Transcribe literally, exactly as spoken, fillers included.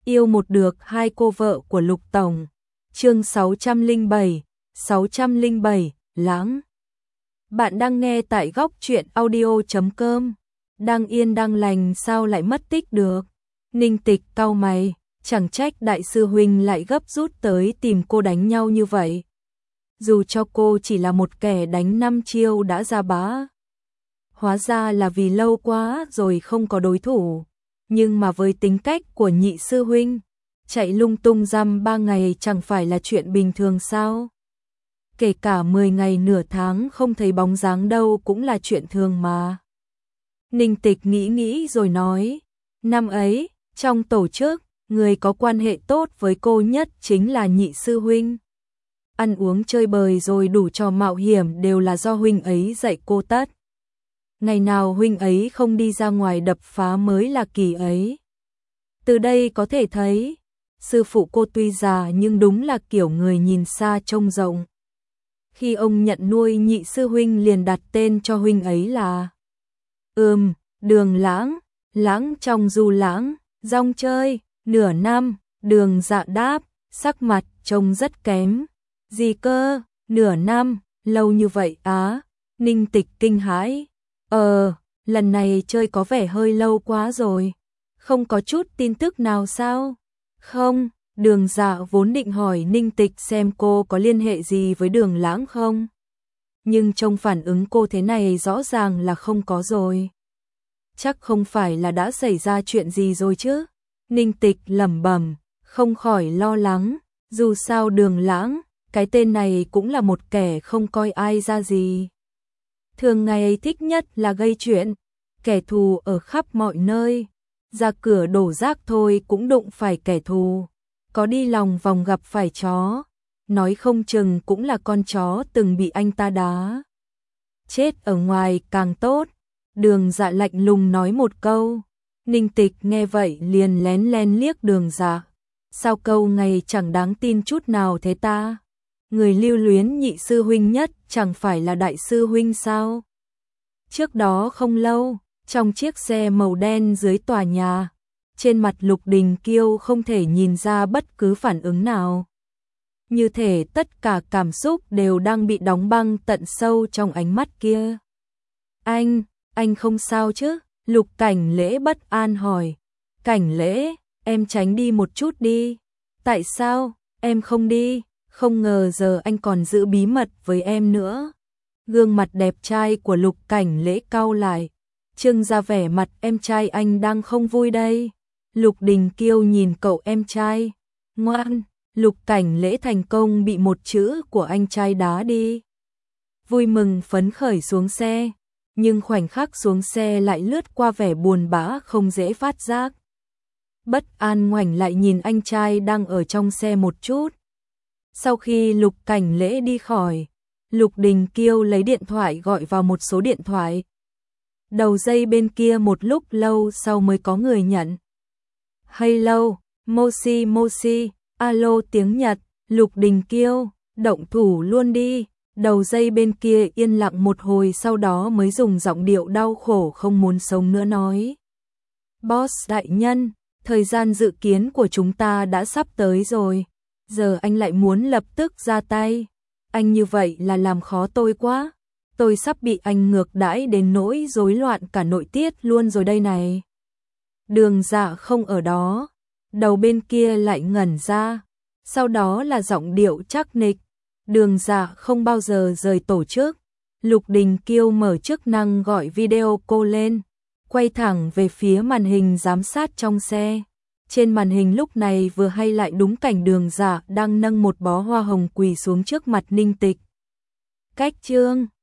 Yêu một được hai cô vợ của Lục Tổng. Chương sáu trăm lẻ bảy, sáu trăm lẻ bảy, Lãng. Bạn đang nghe tại góc truyện audio chấm com. Đang yên đang lành sao lại mất tích được? Ninh Tịch cau mày, chẳng trách đại sư huynh lại gấp rút tới tìm cô đánh nhau như vậy. Dù cho cô chỉ là một kẻ đánh năm chiêu đã ra bá. Hóa ra là vì lâu quá rồi không có đối thủ. Nhưng mà với tính cách của nhị sư huynh, chạy lung tung dăm ba ngày chẳng phải là chuyện bình thường sao? Kể cả mười ngày nửa tháng không thấy bóng dáng đâu cũng là chuyện thường mà. Ninh Tịch nghĩ nghĩ rồi nói, năm ấy, trong tổ chức, người có quan hệ tốt với cô nhất chính là nhị sư huynh. Ăn uống chơi bời rồi đủ trò mạo hiểm đều là do huynh ấy dạy cô tất. Ngày nào huynh ấy không đi ra ngoài đập phá mới là kỳ ấy. Từ đây có thể thấy, sư phụ cô tuy già nhưng đúng là kiểu người nhìn xa trông rộng. Khi ông nhận nuôi nhị sư huynh liền đặt tên cho huynh ấy là Ừm, Đường Lãng. Lãng trong du lãng, rong chơi, nửa năm. Đường Dạ đáp, sắc mặt trông rất kém. Gì cơ, nửa năm, lâu như vậy á? Ninh Tịch kinh hãi. Ờ, lần này chơi có vẻ hơi lâu quá rồi. Không có chút tin tức nào sao? Không, Đường Dạ vốn định hỏi Ninh Tịch xem cô có liên hệ gì với Đường Lãng không. Nhưng trông phản ứng cô thế này rõ ràng là không có rồi. Chắc không phải là đã xảy ra chuyện gì rồi chứ? Ninh Tịch lẩm bẩm, không khỏi lo lắng. Dù sao Đường Lãng, cái tên này cũng là một kẻ không coi ai ra gì. Thường ngày thích nhất là gây chuyện, kẻ thù ở khắp mọi nơi. Ra cửa đổ rác thôi cũng đụng phải kẻ thù. Có đi lòng vòng gặp phải chó. Nói không chừng cũng là con chó từng bị anh ta đá. Chết ở ngoài càng tốt. Đường Dạ lạnh lùng nói một câu. Ninh Tịch nghe vậy liền lén lén liếc Đường Dạ. Sao câu ngày chẳng đáng tin chút nào thế ta? Người lưu luyến nhị sư huynh nhất chẳng phải là đại sư huynh sao? Trước đó không lâu, trong chiếc xe màu đen dưới tòa nhà, trên mặt Lục Đình Kiêu không thể nhìn ra bất cứ phản ứng nào. Như thể tất cả cảm xúc đều đang bị đóng băng tận sâu trong ánh mắt kia. Anh, anh không sao chứ? Lục Cảnh Lễ bất an hỏi. Cảnh Lễ, em tránh đi một chút đi. Tại sao, em không đi? Không ngờ giờ anh còn giữ bí mật với em nữa. Gương mặt đẹp trai của Lục Cảnh Lễ cau lại, trưng ra vẻ mặt em trai anh đang không vui đây. Lục Đình Kiêu nhìn cậu em trai. Ngoan, Lục Cảnh Lễ thành công bị một chữ của anh trai đá đi. Vui mừng phấn khởi xuống xe, nhưng khoảnh khắc xuống xe lại lướt qua vẻ buồn bã không dễ phát giác. Bất an ngoảnh lại nhìn anh trai đang ở trong xe một chút. Sau khi Lục Cảnh Lễ đi khỏi, Lục Đình Kiêu lấy điện thoại gọi vào một số điện thoại. Đầu dây bên kia một lúc lâu sau mới có người nhận. Hello, Moshi Moshi, alo tiếng Nhật. Lục Đình Kiêu, động thủ luôn đi. Đầu dây bên kia yên lặng một hồi sau đó mới dùng giọng điệu đau khổ không muốn sống nữa nói. Boss đại nhân, thời gian dự kiến của chúng ta đã sắp tới rồi. Giờ anh lại muốn lập tức ra tay. Anh như vậy là làm khó tôi quá. Tôi sắp bị anh ngược đãi đến nỗi rối loạn cả nội tiết luôn rồi đây này. Đường Dạ không ở đó. Đầu bên kia lại ngẩn ra. Sau đó là giọng điệu chắc nịch. Đường Dạ không bao giờ rời tổ chức. Lục Đình Kiêu mở chức năng gọi video call lên. Quay thẳng về phía màn hình giám sát trong xe. Trên màn hình lúc này vừa hay lại đúng cảnh Đường Dạ đang nâng một bó hoa hồng quỳ xuống trước mặt Ninh Tịch. Cách chương